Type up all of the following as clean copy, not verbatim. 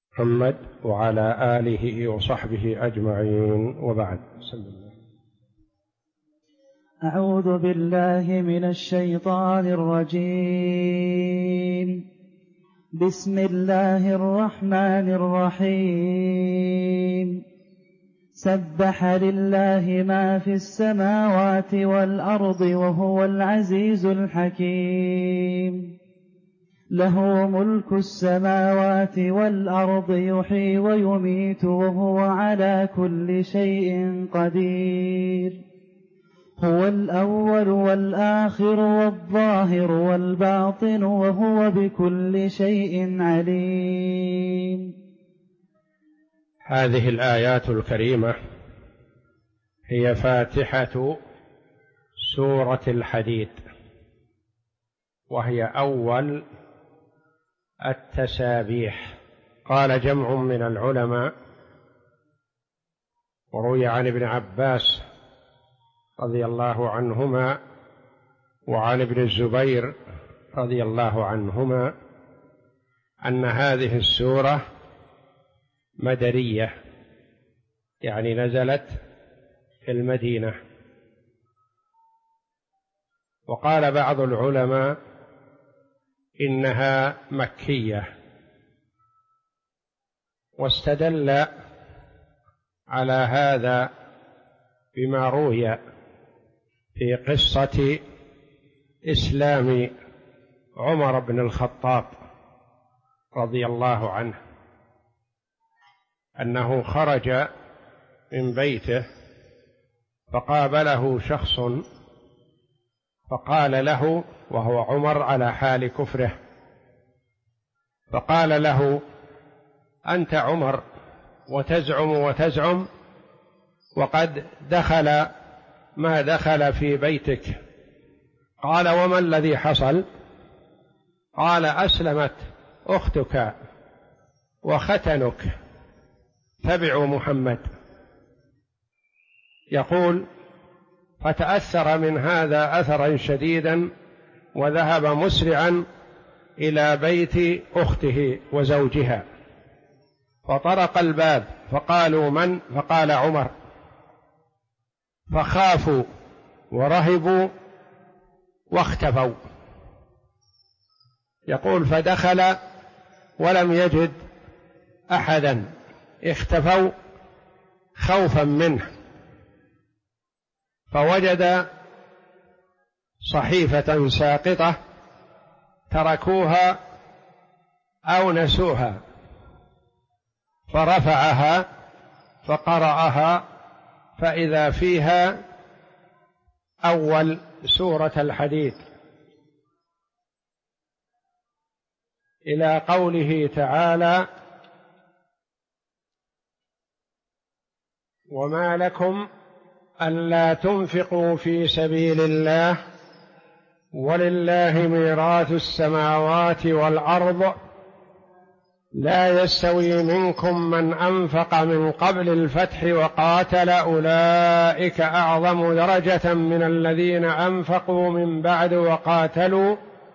محمد وعلى آله وصحبه أجمعين، وبعد. أعوذ بالله من الشيطان الرجيم. بسم الله الرحمن الرحيم. سبح لله ما في السماوات والأرض وهو العزيز الحكيم. له ملك السماوات والأرض يحيي ويميت وهو على كل شيء قدير. هو الأول والآخر والظاهر والباطن وهو بكل شيء عليم. هذه الآيات الكريمة هي فاتحة سورة الحديد، وهي أول التسابيح. قال جمع من العلماء، وروي عن ابن عباس رضي الله عنهما وعن ابن الزبير رضي الله عنهما، أن هذه السورة مدنية، يعني نزلت في المدينة. وقال بعض العلماء إنها مكية، واستدل على هذا بما روي في قصة إسلام عمر بن الخطاب رضي الله عنه، أنه خرج من بيته فقابله شخص فقال له، وهو عمر على حال كفره، فقال له: أنت عمر وتزعم وقد دخل ما دخل في بيتك. قال: وما الذي حصل؟ قال: أسلمت أختك وختنك، تبعوا محمد. يقول: فتأثر من هذا أثرا شديدا، وذهب مسرعا إلى بيت أخته وزوجها، فطرق الباب فقالوا: من؟ فقال: عمر. فخافوا ورهبوا واختفوا. يقول: فدخل ولم يجد أحدا، اختفوا خوفا منه، فوجد صحيفة ساقطة تركوها أو نسوها، فرفعها فقرأها، فإذا فيها أول سورة الحديد، إلى قوله تعالى: وما لكم ألا تنفقوا في سبيل الله ولله ميراث السماوات والأرض لا يستوي منكم من أنفق من قبل الفتح وقاتل أولئك أعظم درجة من الذين أنفقوا من بعد وقاتلوا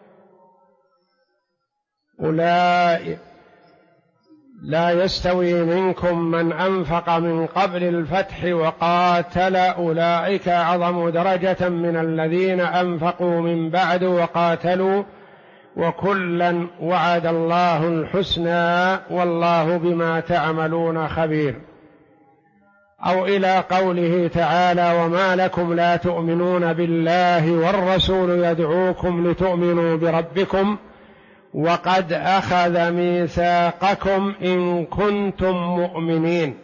لا يستوي منكم من أنفق من قبل الفتح وقاتل أولئك أعظم درجة من الذين أنفقوا من بعد وقاتلوا وكلا وعد الله الحسنى والله بما تعملون خبير. أو إلى قوله تعالى: وما لكم لا تؤمنون بالله والرسول يدعوكم لتؤمنوا بربكم وقد أخذ ميثاقكم إن كنتم مؤمنين.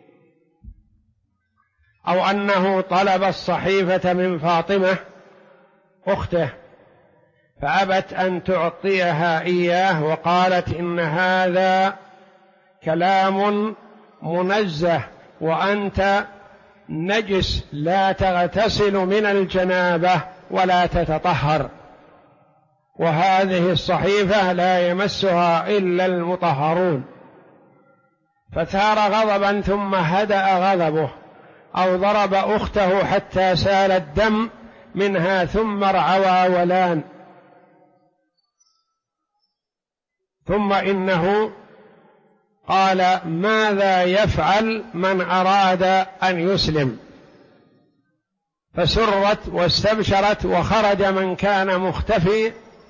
أو أنه طلب الصحيفة من فاطمة أخته فأبت أن تعطيها إياه، وقالت: إن هذا كلام منزه وأنت نجس، لا تغتسل من الجنابة ولا تتطهر، وهذه الصحيفة لا يمسها إلا المطهرون. فثار غضبا ثم هدأ غضبه، أو ضرب أخته حتى سال الدم منها ثم رعوى ولان. ثم إنه قال: ماذا يفعل من أراد أن يسلم؟ فسرت واستبشرت، وخرج من كان مختفي،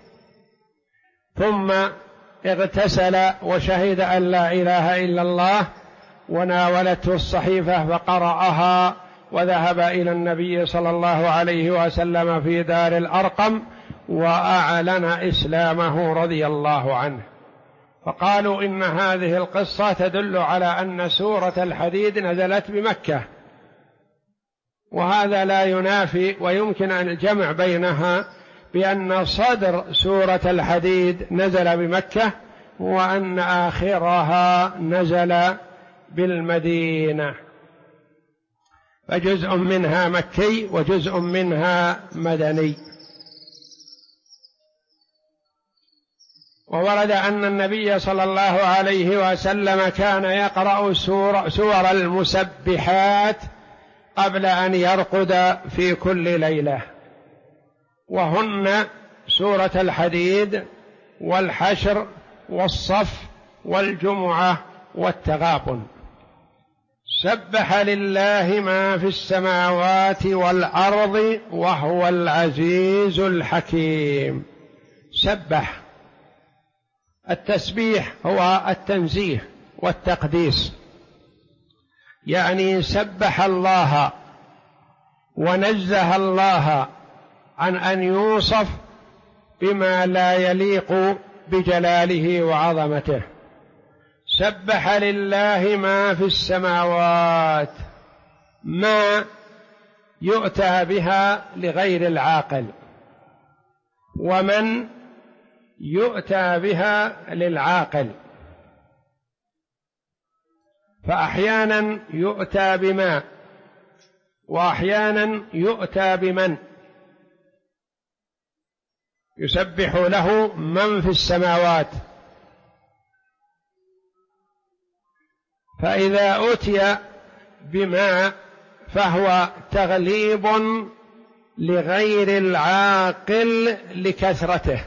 ثم اغتسل وشهد أن لا إله إلا الله، وناولته الصحيفة فقرأها، وذهب إلى النبي صلى الله عليه وسلم في دار الأرقم وأعلن إسلامه رضي الله عنه. فقالوا إن هذه القصة تدل على أن سورة الحديد نزلت بمكة، وهذا لا ينافي، ويمكن أن الجمع بينها بأن صدر سورة الحديد نزل بمكة، وأن آخرها نزل بالمدينة، فجزء منها مكي وجزء منها مدني. وورد أن النبي صلى الله عليه وسلم كان يقرأ سور المسبحات قبل أن يرقد في كل ليلة، وهن سورة الحديد والحشر والصف والجمعة والتغابن. سبح لله ما في السماوات والأرض وهو العزيز الحكيم. سبح، التسبيح هو التنزيه والتقديس، يعني سبح الله ونزه الله عن أن يوصف بما لا يليق بجلاله وعظمته. سبح لله ما في السماوات، ما يؤتى بها لغير العاقل، ومن يؤتى بها للعاقل، فأحيانا يؤتى بما، وأحيانا يؤتى بمن. يسبح له من في السماوات، فإذا أتي بما فهو تغليب لغير العاقل لكثرته،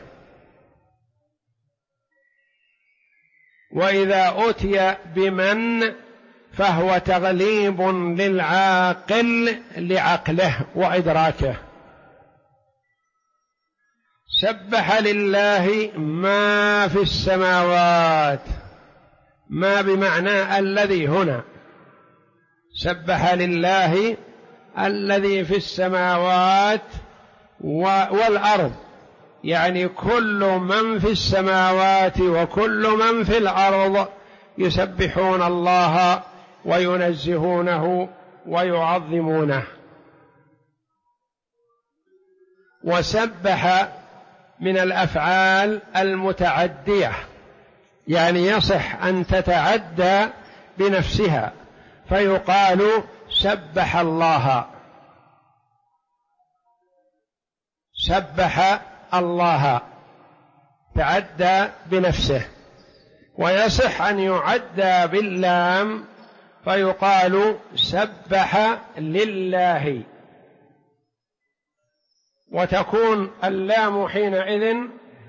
وإذا أتي بمن فهو تغليب للعاقل لعقله وإدراكه. سبح لله ما في السماوات، ما بمعنى الذي هنا، سبح لله الذي في السماوات والأرض، يعني كل من في السماوات وكل من في الأرض يسبحون الله وينزهونه ويعظمونه. وسبح من الأفعال المتعدية، يعني يصح أن تتعدى بنفسها، فيقال سبح الله، سبح الله، تعدى بنفسه. ويصح أن يعدى باللام فيقال سبح لله، وتكون اللام حينئذ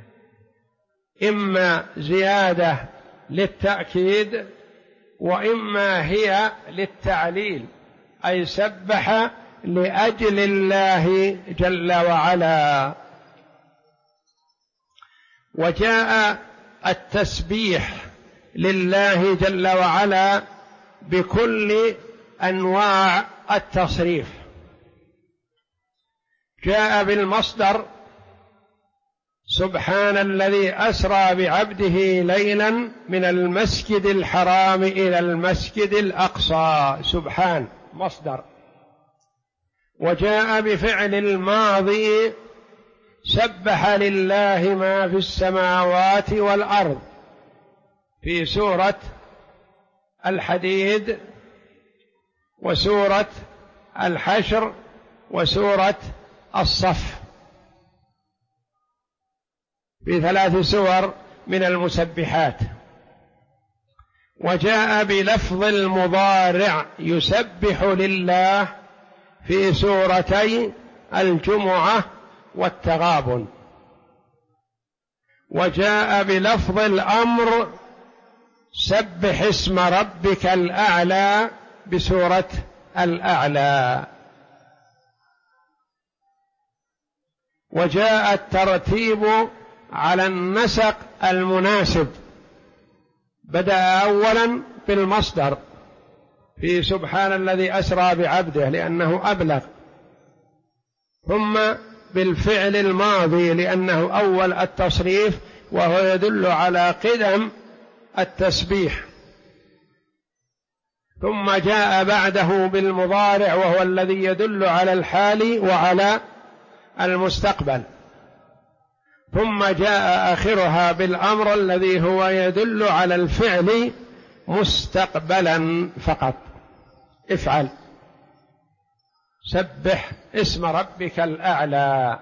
إما زيادة للتأكيد وإما هي للتعليل، أي سبح لأجل الله جل وعلا. وجاء التسبيح لله جل وعلا بكل أنواع التصريف، جاء بالمصدر سبحان الذي أسرى بعبده ليلا من المسجد الحرام إلى المسجد الأقصى، سبحان مصدر. وجاء بفعل الماضي سبح لله ما في السماوات والأرض في سورة الحديد وسورة الحشر وسورة الصف، في 3 سور من المسبحات. وجاء بلفظ المضارع يسبح لله في سورتي الجمعة والتغابن. وجاء بلفظ الأمر سبح اسم ربك الأعلى بسورة الأعلى. وجاء الترتيب على النسق المناسب، بدأ أولا بالمصدر في سبحان الذي أسرى بعبده لأنه أبلغ، ثم بالفعل الماضي لأنه أول التصريف وهو يدل على قدم التسبيح، ثم جاء بعده بالمضارع وهو الذي يدل على الحال وعلى المستقبل، ثم جاء آخرها بالأمر الذي هو يدل على الفعل مستقبلا فقط. افعل، سبح اسم ربك الأعلى.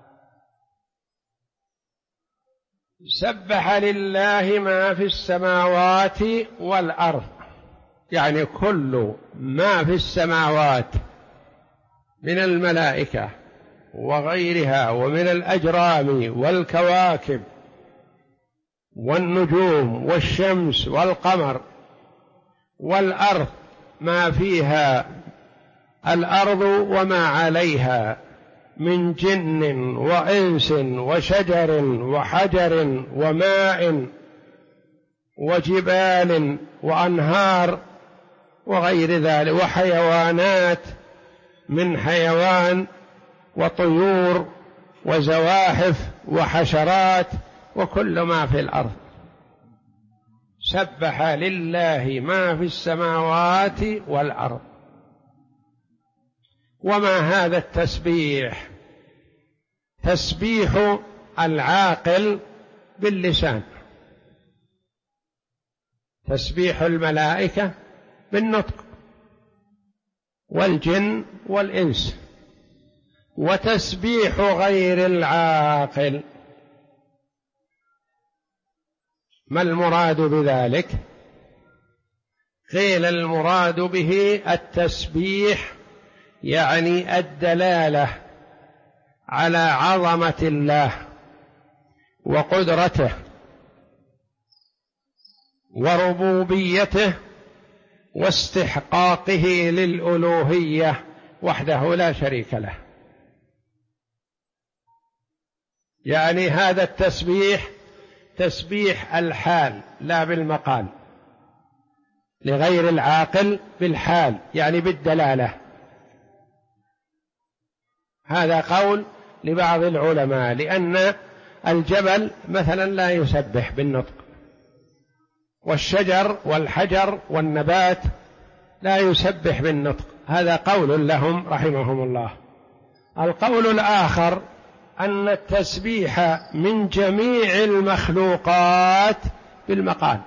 سبح لله ما في السماوات والأرض، يعني كل ما في السماوات من الملائكة وغيرها ومن الأجرام والكواكب والنجوم والشمس والقمر، والأرض ما فيها الأرض وما عليها من جن وإنس وشجر وحجر وماء وجبال وأنهار وغير ذلك، وحيوانات من حيوان وطيور وزواحف وحشرات وكل ما في الأرض. سبح لله ما في السماوات والأرض. وما هذا التسبيح؟ تسبيح العاقل باللسان، تسبيح الملائكة بالنطق والجن والإنس، وتسبيح غير العاقل. ما المراد بذلك؟ قيل المراد به التسبيح يعني الدلالة على عظمة الله وقدرته وربوبيته واستحقاقه للألوهية وحده لا شريك له. يعني هذا التسبيح تسبيح الحال لا بالمقال، لغير العاقل بالحال يعني بالدلالة. هذا قول لبعض العلماء، لأن الجبل مثلا لا يسبح بالنطق، والشجر والحجر والنبات لا يسبح بالنطق، هذا قول لهم رحمهم الله. القول الآخر أن التسبيح من جميع المخلوقات بالمقال،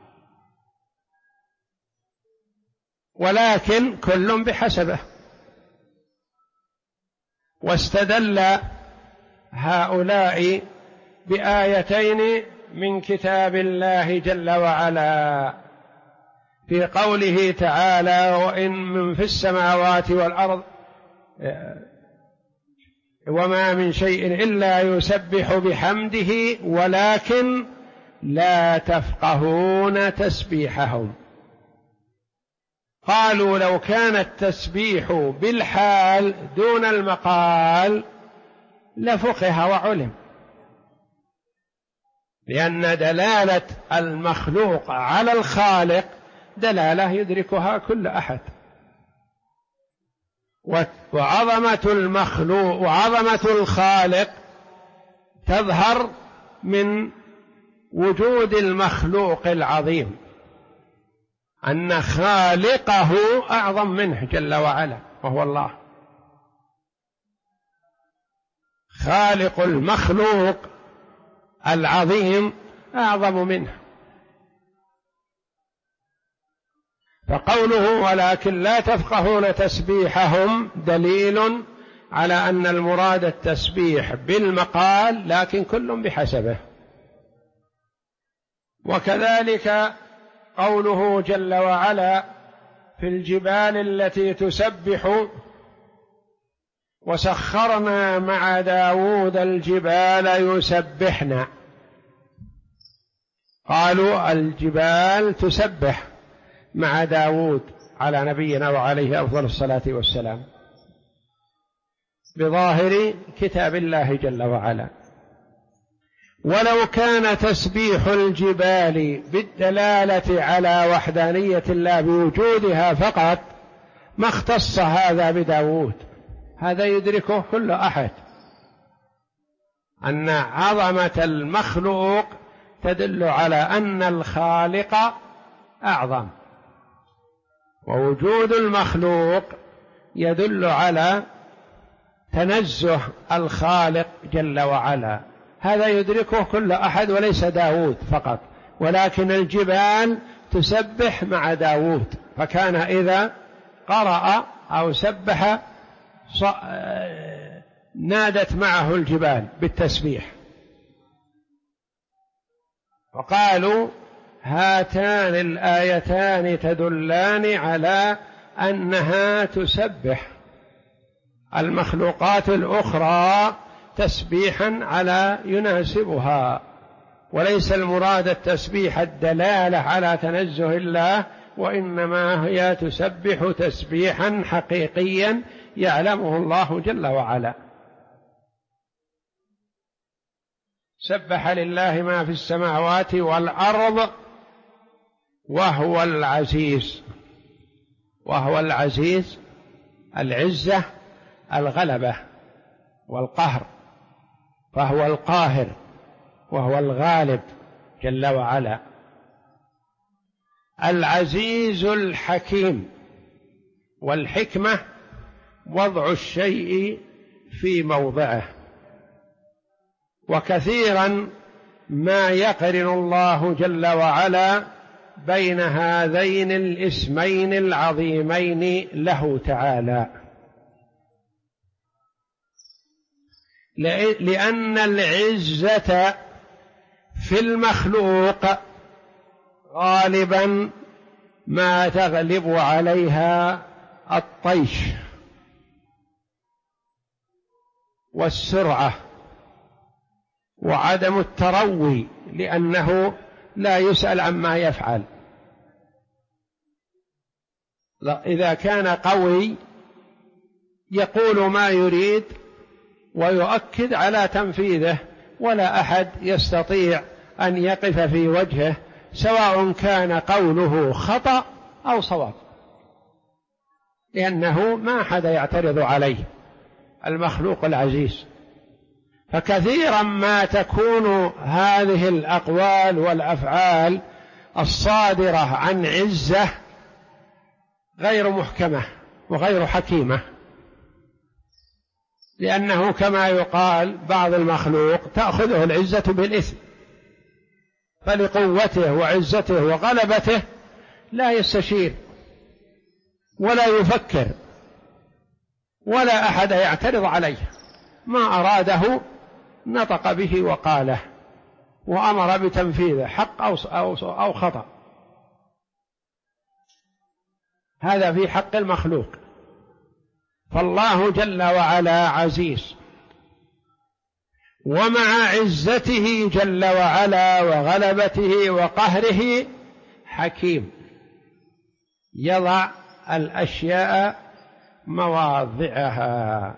ولكن كل بحسبه. واستدل هؤلاء بآيتين من كتاب الله جل وعلا في قوله تعالى: وإن من في السماوات والأرض وما من شيء إلا يسبح بحمده ولكن لا تفقهون تسبيحهم. قالوا لو كان التسبيح بالحال دون المقال لفقه وعلم، لأن دلالة المخلوق على الخالق دلالة يدركها كل أحد، وعظمة المخلوق وعظمة الخالق تظهر من وجود المخلوق العظيم، أن خالقه أعظم منه جل وعلا وهو الله. خالق المخلوق العظيم أعظم منه. فقوله ولكن لا تفقهون تسبيحهم دليل على أن المراد التسبيح بالمقال، لكن كل بحسبه. وكذلك قوله جل وعلا في الجبال التي تسبح وسخرنا مع داود الجبال يسبحن. قالوا الجبال تسبح مع داود على نبينا وعليه أفضل الصلاة والسلام بظاهر كتاب الله جل وعلا. ولو كان تسبيح الجبال بالدلالة على وحدانية الله بوجودها فقط ما اختص هذا بداود، هذا يدركه كل أحد، أن عظمة المخلوق تدل على أن الخالق أعظم، ووجود المخلوق يدل على تنزه الخالق جل وعلا، هذا يدركه كل أحد وليس داود فقط. ولكن الجبال تسبح مع داود، فكان إذا قرأ أو سبح نادت معه الجبال بالتسبيح. وقالوا هاتان الآيتان تدلان على أنها تسبح المخلوقات الأخرى تسبيحا على يناسبها، وليس المراد التسبيح الدلالة على تنزه الله، وإنما هي تسبح تسبيحا حقيقيا يعلمه الله جل وعلا. سبح لله ما في السماوات والأرض وهو العزيز. وهو العزيز العزة الغلبة والقهر، فهو القاهر وهو الغالب جل وعلا. العزيز الحكيم، والحكمة وضع الشيء في موضعه، وكثيرا ما يقرن الله جل وعلا بين هذين الاسمين العظيمين له تعالى، لأن العزة في المخلوق غالبا ما تغلب عليها الطيش والسرعة وعدم التروي، لأنه لا يسأل عما يفعل. إذا كان قوي يقول ما يريد ويؤكد على تنفيذه، ولا أحد يستطيع أن يقف في وجهه سواء كان قوله خطأ أو صواب، لأنه ما أحد يعترض عليه المخلوق العزيز. فكثيرا ما تكون هذه الأقوال والأفعال الصادرة عن عزة غير محكمة وغير حكيمة، لأنه كما يقال بعض المخلوق تأخذه العزة بالإثم، فلقوته وعزته وغلبته لا يستشير ولا يفكر ولا أحد يعترض عليه، ما أراده نطق به وقاله وأمر بتنفيذه حق أو خطأ. هذا في حق المخلوق. فالله جل وعلا عزيز، ومع عزته جل وعلا وغلبته وقهره حكيم، يضع الأشياء مواضعها.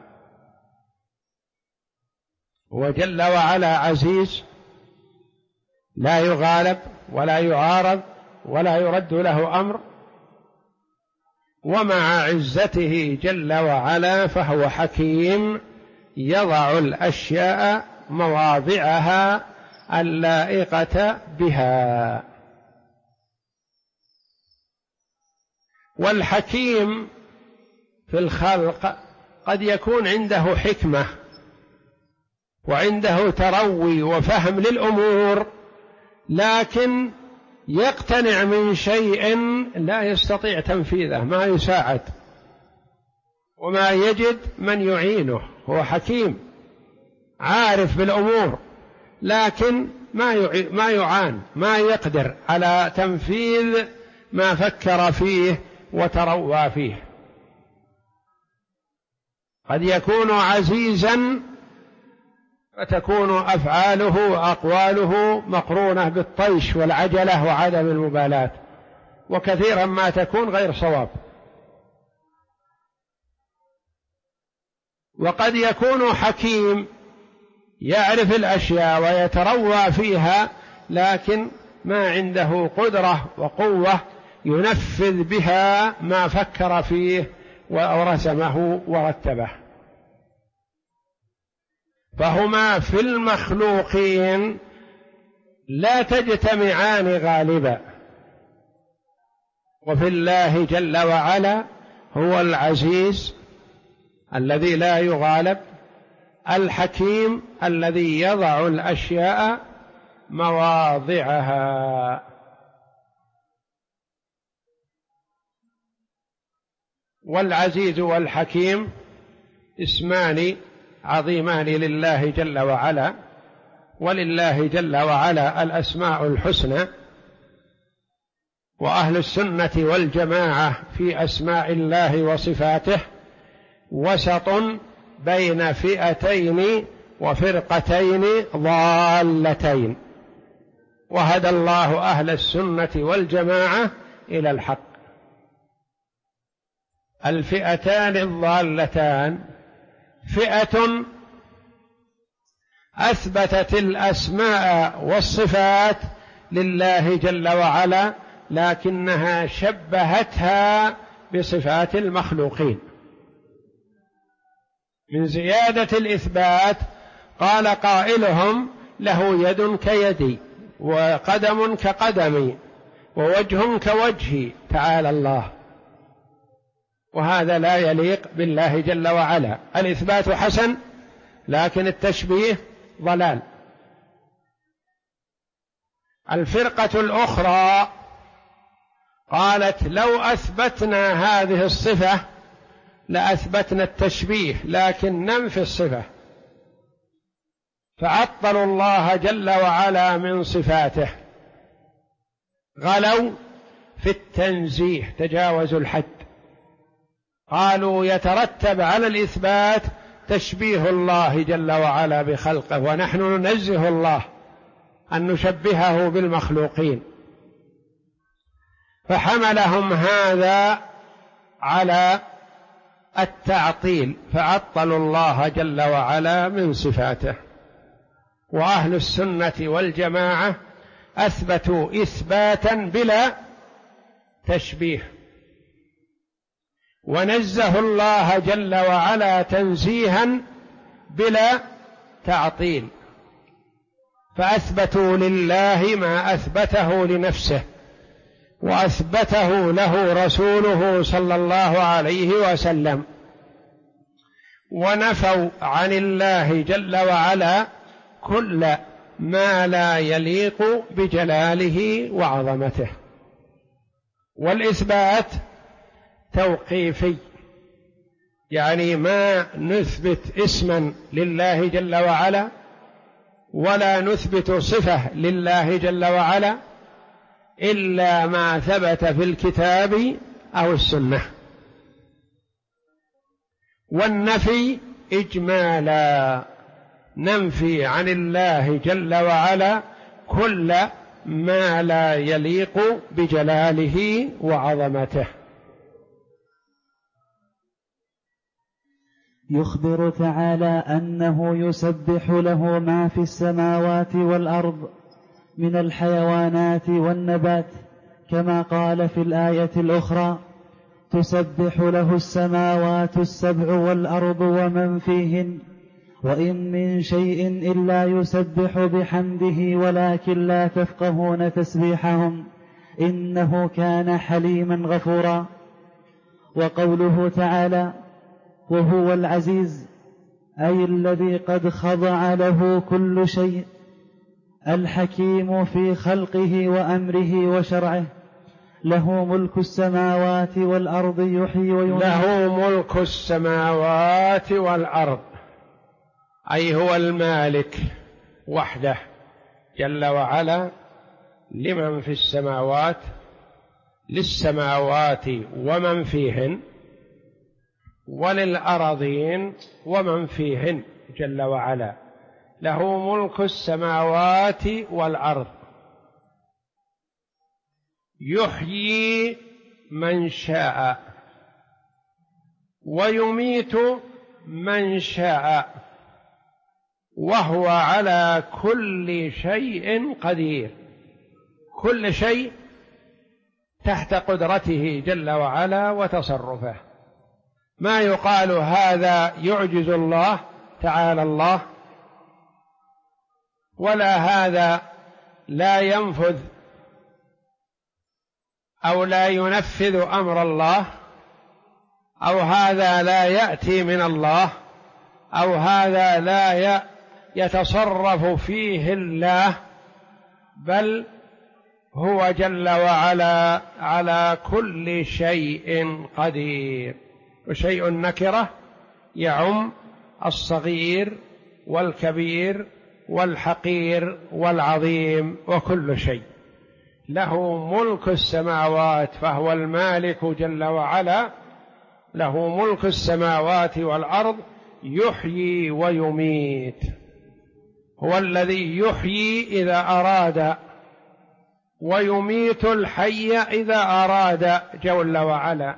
وجل وعلا عزيز لا يغالب ولا يعارض ولا يرد له أمر، ومع عزته جل وعلا فهو حكيم يضع الأشياء مواضعها اللائقة بها. والحكيم في الخلق قد يكون عنده حكمة وعنده تروي وفهم للأمور، لكن يقتنع من شيء لا يستطيع تنفيذه، ما يساعد وما يجد من يعينه. هو حكيم عارف بالأمور، لكن ما يعان، ما يقدر على تنفيذ ما فكر فيه وتروى فيه. قد يكون عزيزا فتكون أفعاله وأقواله مقرونة بالطيش والعجلة وعدم المبالاة، وكثيرا ما تكون غير صواب. وقد يكون حكيم يعرف الأشياء ويتروى فيها، لكن ما عنده قدرة وقوة ينفذ بها ما فكر فيه ورسمه ورتبه. فهما في المخلوقين لا تجتمعان غالبا، وفي الله جل وعلا هو العزيز الذي لا يغالب، الحكيم الذي يضع الأشياء مواضعها. والعزيز والحكيم اسمان عظيمان لله جل وعلا، ولله جل وعلا الأسماء الحسنى. وأهل السنة والجماعة في أسماء الله وصفاته وسط بين فئتين وفرقتين ضالتين، وهدى الله أهل السنة والجماعة إلى الحق. الفئتان الضالتان فئة أثبتت الأسماء والصفات لله جل وعلا، لكنها شبهتها بصفات المخلوقين. من زيادة الإثبات قال قائلهم له يد كيدي وقدم كقدمي ووجه كوجهي تعالى الله، وهذا لا يليق بالله جل وعلا. الإثبات حسن، لكن التشبيه ضلال. الفرقة الأخرى قالت لو أثبتنا هذه الصفة لأثبتنا التشبيه، لكن ننفي الصفة، فعطلوا الله جل وعلا من صفاته، غلوا في التنزيه، تجاوزوا الحد. قالوا يترتب على الإثبات تشبيه الله جل وعلا بخلقه، ونحن ننزه الله أن نشبهه بالمخلوقين، فحملهم هذا على التعطيل، فعطلوا الله جل وعلا من صفاته. وأهل السنة والجماعة أثبتوا إثباتا بلا تشبيه، ونزهوا الله جل وعلا تنزيها بلا تعطيل، فأثبتوا لله ما أثبته لنفسه وأثبته له رسوله صلى الله عليه وسلم، ونفوا عن الله جل وعلا كل ما لا يليق بجلاله وعظمته. والإثبات توقيفي، يعني ما نثبت اسما لله جل وعلا ولا نثبت صفة لله جل وعلا إلا ما ثبت في الكتاب أو السنة. والنفي إجمالا، ننفي عن الله جل وعلا كل ما لا يليق بجلاله وعظمته. يخبر تعالى أنه يسبح له ما في السماوات والأرض من الحيوانات والنبات، كما قال في الآية الأخرى: تسبح له السماوات السبع والأرض ومن فيهن وإن من شيء إلا يسبح بحمده ولكن لا تفقهون تسبيحهم إنه كان حليما غفورا. وقوله تعالى: وهو العزيز، أي الذي قد خضع له كل شيء، الحكيم في خلقه وأمره وشرعه، له ملك السماوات والأرض يحيي ويميت. له ملك السماوات والأرض، أي هو المالك وحده جل وعلا لمن في السماوات، للسماوات ومن فيهن، وللأرضين ومن فيهن جل وعلا، له ملك السماوات والأرض يحيي من شاء ويميت من شاء وهو على كل شيء قدير. كل شيء تحت قدرته جل وعلا وتصرفه، ما يقال هذا يعجز الله تعالى الله، ولا هذا لا ينفذ أو لا ينفذ أمر الله، أو هذا لا يأتي من الله، أو هذا لا يتصرف فيه الله، بل هو جل وعلا على كل شيء قدير. وشيء نكرة يعم الصغير والكبير والحقير والعظيم وكل شيء. له ملك السماوات، فهو المالك جل وعلا، له ملك السماوات والأرض يحيي ويميت. هو الذي يحيي إذا أراد ويميت الحي إذا أراد جل وعلا،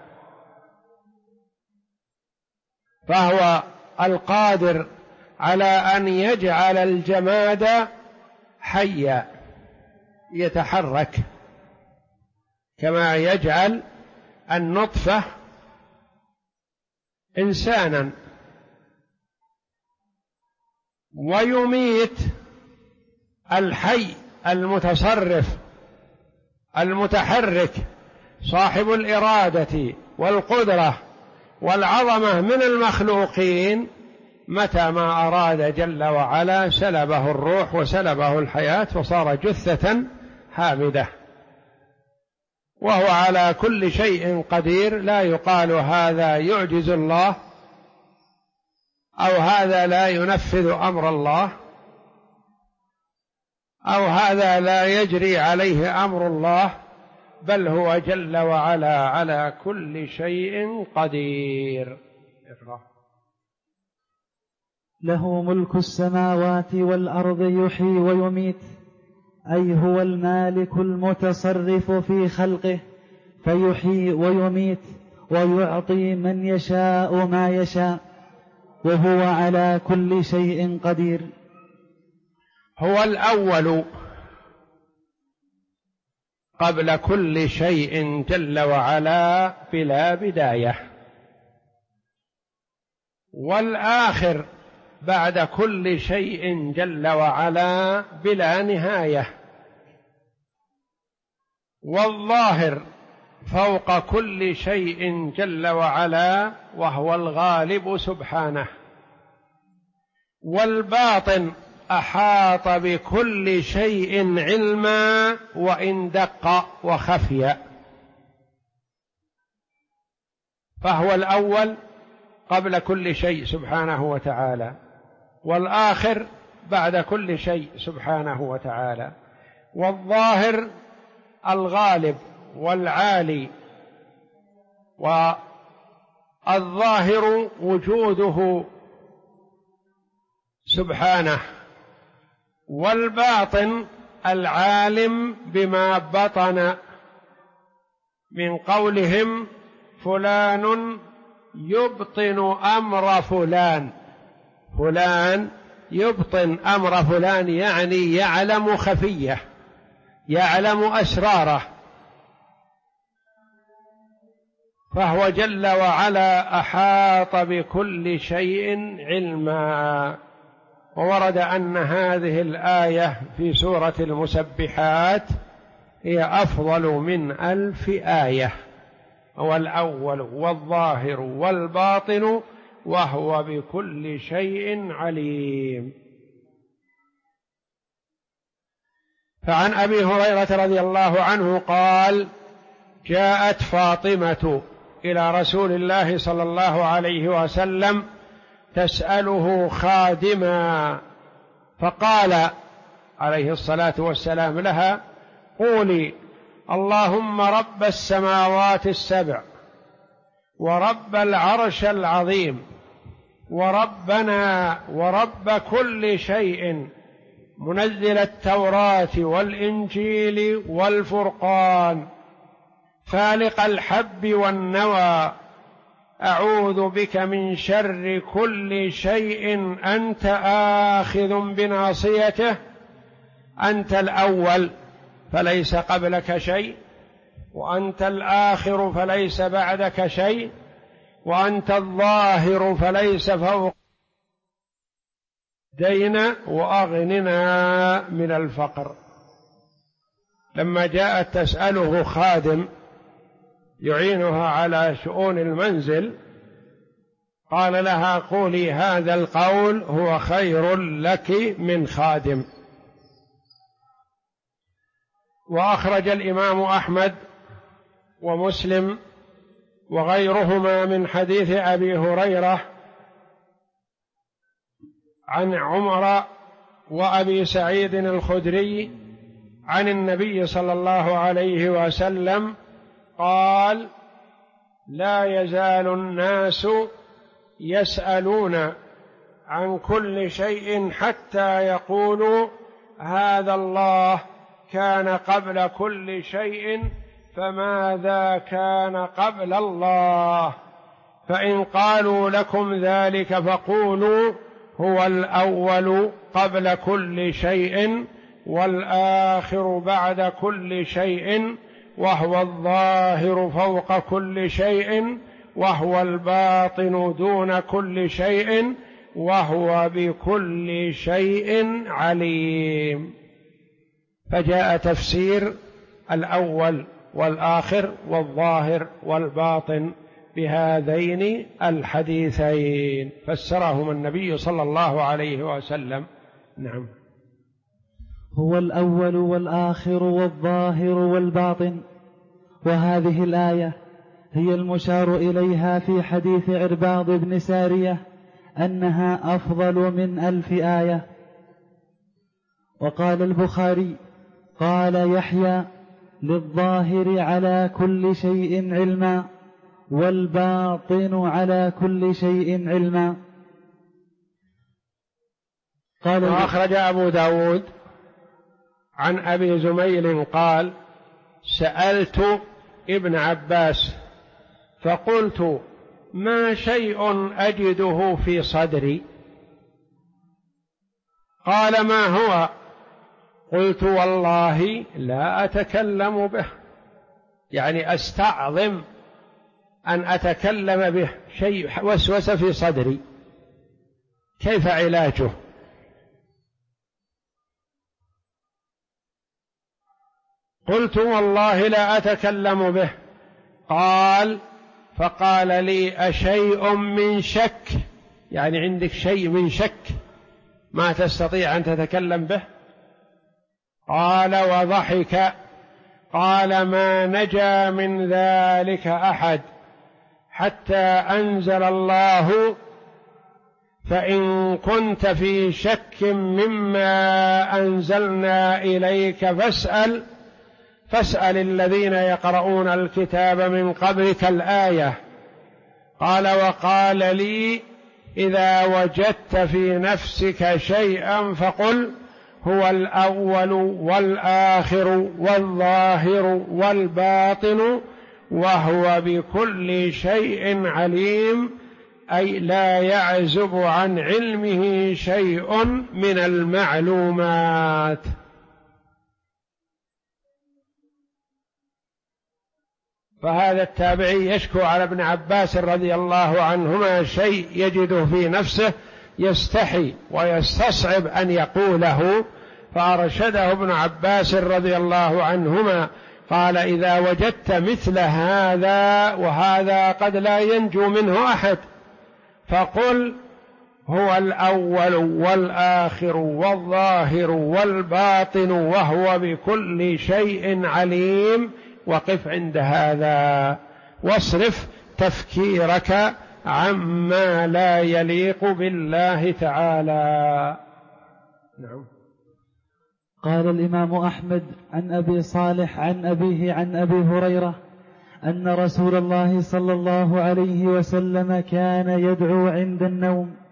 فهو القادر على أن يجعل الجماد حيا يتحرك، كما يجعل النطفة إنسانا، ويميت الحي المتصرف المتحرك صاحب الإرادة والقدرة والعظمة من المخلوقين، متى ما أراد جل وعلا سلبه الروح وسلبه الحياة فصار جثة هامدة، وهو على كل شيء قدير. لا يقال هذا يعجز الله أو هذا لا ينفذ أمر الله أو هذا لا يجري عليه أمر الله، بل هو جل وعلا على كل شيء قدير. له ملك السماوات والأرض يحيي ويميت، أي هو المالك المتصرف في خلقه، فيحيي ويميت ويعطي من يشاء ما يشاء، وهو على كل شيء قدير. هو الأول قبل كل شيء جل وعلا بلا بداية، والآخر بعد كل شيء جل وعلا بلا نهاية، والظاهر فوق كل شيء جل وعلا وهو الغالب سبحانه، والباطن أحاط بكل شيء علما وإن دق وخفي، فهو الأول قبل كل شيء سبحانه وتعالى، والآخر بعد كل شيء سبحانه وتعالى، والظاهر الغالب والعالي، والظاهر وجوده سبحانه، والباطن العالم بما بطن، من قولهم فلان يبطن أمر فلان، فلان يبطن أمر فلان يعني يعلم خفيه، يعلم أسراره، فهو جل وعلا أحاط بكل شيء علما. وورد أن هذه الآية في سورة المسبحات هي أفضل من 1000 آية، هو الأول والظاهر والباطن وهو بكل شيء عليم. فعن أبي هريرة رضي الله عنه قال: جاءت فاطمة إلى رسول الله صلى الله عليه وسلم تسأله خادما، فقال عليه الصلاة والسلام لها: قولي اللهم رب السماوات السبع ورب العرش العظيم وربنا ورب كل شيء منزل التوراة والإنجيل والفرقان فالق الحب والنوى أعوذ بك من شر كل شيء أنت آخذ بناصيته أنت الأول فليس قبلك شيء وأنت الآخر فليس بعدك شيء وأنت الظاهر فليس فوق دينا وأغننا من الفقر. لما جاءت تسأله خادم يعينها على شؤون المنزل قال لها قولي هذا القول هو خير لك من خادم. وأخرج الإمام أحمد ومسلم وغيرهما من حديث أبي هريرة عن عمر وأبي سعيد الخدري عن النبي صلى الله عليه وسلم قال لا يزال الناس يسألون عن كل شيء حتى يقولوا هذا الله كان قبل كل شيء فماذا كان قبل الله؟ فإن قالوا لكم ذلك فقولوا هو الأول قبل كل شيء والآخر بعد كل شيء وهو الظاهر فوق كل شيء وهو الباطن دون كل شيء وهو بكل شيء عليم. فجاء تفسير الأول والآخر والظاهر والباطن بهذين الحديثين فسرهما النبي صلى الله عليه وسلم. نعم. هو الأول والآخر والظاهر والباطن. وهذه الآية هي المشار إليها في حديث عرباض بن سارية أنها أفضل من 1000 آية. وقال البخاري قال يحيى للظاهر على كل شيء علما والباطن على كل شيء علما. وأخرج أبو داود عن أبي زميل قال سألت ابن عباس فقلت ما شيء أجده في صدري؟ قال ما هو؟ قلت والله لا أتكلم به، يعني أستعظم أن أتكلم به، شيء وسوس في صدري، كيف علاجه؟ قلت والله لا أتكلم به. قال فقال لي أشيء من شك، يعني عندك شيء من شك ما تستطيع أن تتكلم به؟ قال وضحك. قال ما نجا من ذلك أحد حتى أنزل الله فإن كنت في شك مما أنزلنا إليك فاسأل الذين يقرؤون الكتاب من قبلك الآية. قال وقال لي إذا وجدت في نفسك شيئا فقل هو الأول والآخر والظاهر والباطن وهو بكل شيء عليم، أي لا يعزب عن علمه شيء من المعلومات. فهذا التابعي يشكو على ابن عباس رضي الله عنهما شيء يجده في نفسه يستحي ويستصعب أن يقوله، فأرشده ابن عباس رضي الله عنهما قال إذا وجدت مثل هذا وهذا قد لا ينجو منه أحد فقل هو الأول والآخر والظاهر والباطن وهو بكل شيء عليم، وقف عند هذا واصرف تفكيرك عما لا يليق بالله تعالى. نعم. قال الإمام أحمد عن أبي صالح عن أبيه عن أبي هريرة أن رسول الله صلى الله عليه وسلم كان يدعو عند النوم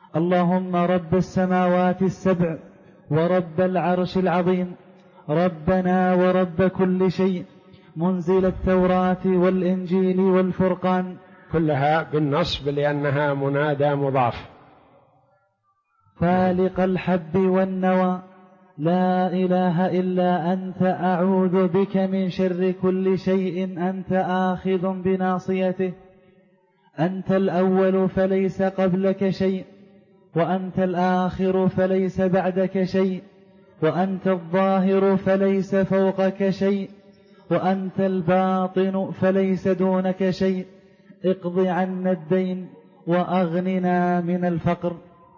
اللهم رب السماوات السبع ورب العرش العظيم، ربنا ورب كل شيء، منزل التوراة والإنجيل والفرقان. كلها بالنصب لأنها منادى مضاف. فالق الحب والنوى، لا إله إلا أنت، أعوذ بك من شر كل شيء أنت آخذ بناصيته. أنت الأول فليس قبلك شيء، وأنت الآخر فليس بعدك شيء، وأنت الظاهر فليس فوقك شيء، وأنت الباطن فليس دونك شيء. اقض عنا الدين وأغننا من الفقر.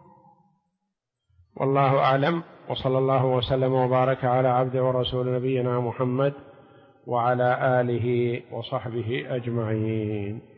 والله أعلم، وصلى الله وسلم وبارك على عبده ورسول نبينا محمد وعلى آله وصحبه أجمعين.